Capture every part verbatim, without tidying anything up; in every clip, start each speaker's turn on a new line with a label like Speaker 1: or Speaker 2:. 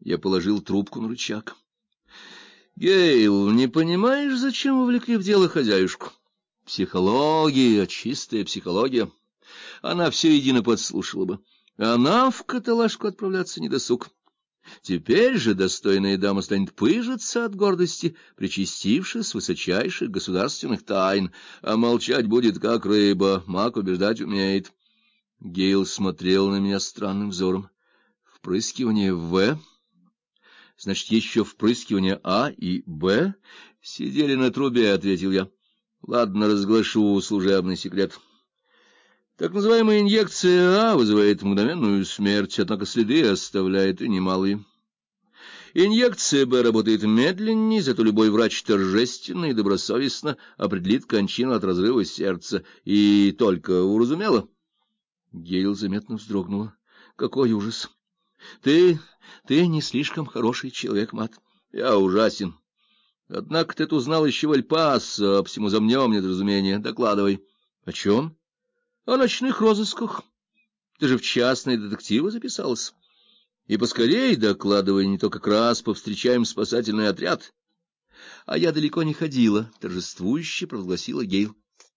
Speaker 1: Я положил трубку на рычаг. — Гейл, не понимаешь, зачем увлекли в дело хозяюшку? Психология, чистая психология. Она все едино подслушала бы. Она в каталажку отправляться не досуг. Теперь же достойная дама станет пыжиться от гордости, причастившись высочайших государственных тайн, а молчать будет как рыба, маг убеждать умеет. Гейл смотрел на меня странным взором. Впрыскивание «В», значит, еще впрыскивание «А» и «Б» сидели на трубе, — ответил я. Ладно, разглашу служебный секрет. Так называемая инъекция А вызывает мгновенную смерть, однако следы оставляет и немалые. Инъекция Б работает медленнее, зато любой врач торжественно и добросовестно определит кончину от разрыва сердца. И только уразумела. Гейл заметно вздрогнула. Какой ужас! Ты, ты не слишком хороший человек, Мат. Я ужасен. Однако ты узнал еще в Эль-Пасо, а всему замнем недоразумение. Докладывай. О чем? О ночных розысках. Ты же в частные детективы записалась. И поскорей докладывай, не то как раз повстречаем спасательный отряд. А я далеко не ходила, торжествующе провозгласила Гейл.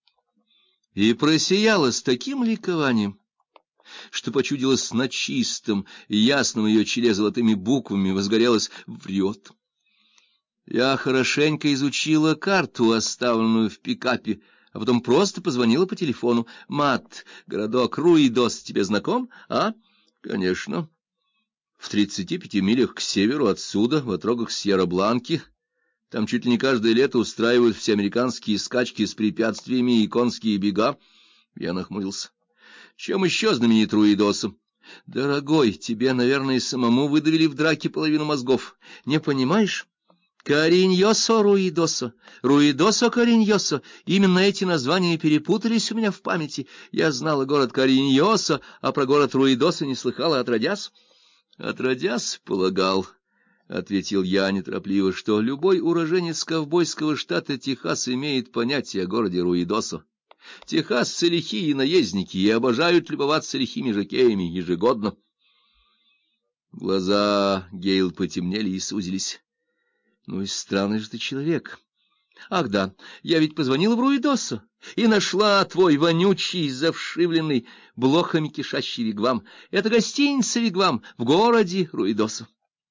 Speaker 1: И просияла с таким ликованием, что почудилось на чистом, ясном ее челе золотыми буквами возгорелось «врет». Я хорошенько изучила карту, оставленную в пикапе, а потом просто позвонила по телефону. Мат, городок Руидос тебе знаком, а? Конечно. В тридцати пяти милях к северу отсюда, в отрогах Сьерра-Бланки. Там чуть ли не каждое лето устраивают всеамериканские скачки с препятствиями и конские бега. Я нахмурился. Чем еще знаменит Руидос? Дорогой, тебе, наверное, самому выдавили в драке половину мозгов. Не понимаешь? Кариньосо Руидосо, Руидосо Кариньосо. Именно эти названия перепутались у меня в памяти. Я знала город Кариньосо, а про город Руидосо не слыхала отродясь. Отродясь, полагал, — ответил я неторопливо, — что любой уроженец ковбойского штата Техас имеет понятие о городе Руидосо. Техасцы лихие наездники и обожают любоваться лихими жокеями ежегодно. Глаза Гейл потемнели и сузились. Ну и странный же ты человек. Ах да, я ведь позвонила в Руидосо и нашла твой вонючий, завшивленный, блохами кишащий вигвам. Это гостиница «Вигвам» в городе Руидосо.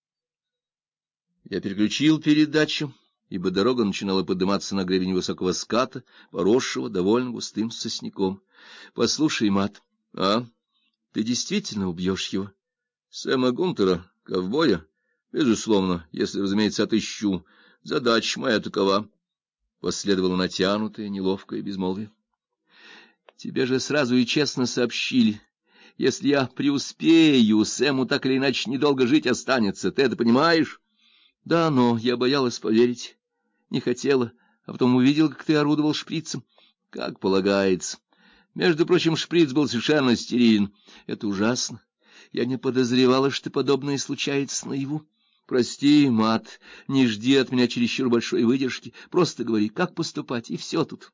Speaker 1: Я переключил передачу, ибо дорога начинала подниматься на гребень высокого ската, поросшего довольно густым сосняком. Послушай, Мат, а? Ты действительно убьешь его? Сэма Гунтера, ковбоя? Безусловно, если, разумеется, отыщу. Задача моя такова. Последовало натянутое, неловкое безмолвие. Тебе же сразу и честно сообщили. Если я преуспею, Сэму так или иначе недолго жить останется. Ты это понимаешь? Да, но я боялась поверить. Не хотела, а потом увидел, как ты орудовал шприцем. Как полагается. Между прочим, шприц был совершенно стерилен. Это ужасно. Я не подозревала, что подобное случается наяву. Прости, Мат, не жди от меня чересчур большой выдержки. Просто говори, как поступать, и все тут.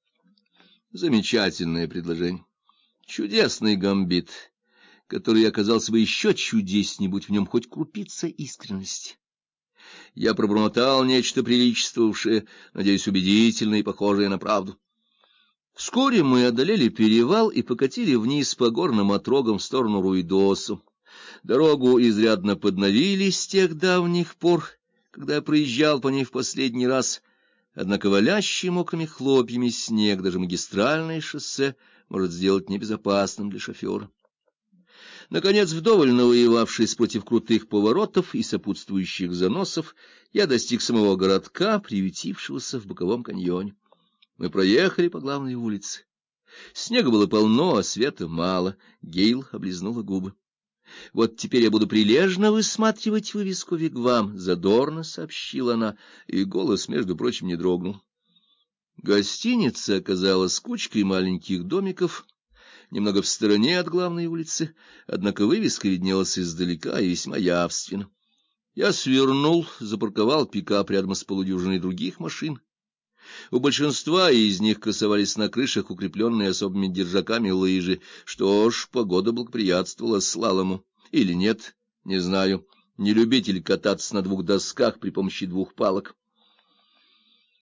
Speaker 1: Замечательное предложение. Чудесный гамбит, который оказался бы еще чудеснее, будь в нем хоть крупица искренности. Я пробормотал нечто приличествовавшее, надеюсь, убедительное и похожее на правду. Вскоре мы одолели перевал и покатили вниз по горным отрогам в сторону Руидосо. Дорогу изрядно подновили с тех давних пор, когда я проезжал по ней в последний раз, однако валящий мокрыми хлопьями снег даже магистральное шоссе может сделать небезопасным для шофера. Наконец, вдоволь навоевавшись против крутых поворотов и сопутствующих заносов, я достиг самого городка, приютившегося в боковом каньоне. Мы проехали по главной улице. Снега было полно, а света мало. Гейл облизнула губы. — Вот теперь я буду прилежно высматривать вывеску «Вигвам», — задорно сообщила она, и голос, между прочим, не дрогнул. Гостиница оказалась кучкой маленьких домиков, немного в стороне от главной улицы, однако вывеска виднелась издалека и весьма явственно. Я свернул, запарковал пикап рядом с полудюжиной других машин. У большинства из них красовались на крышах укрепленные особыми держаками лыжи. Что ж, погода благоприятствовала слалому. Или нет, не знаю. не любитель кататься на двух досках при помощи двух палок.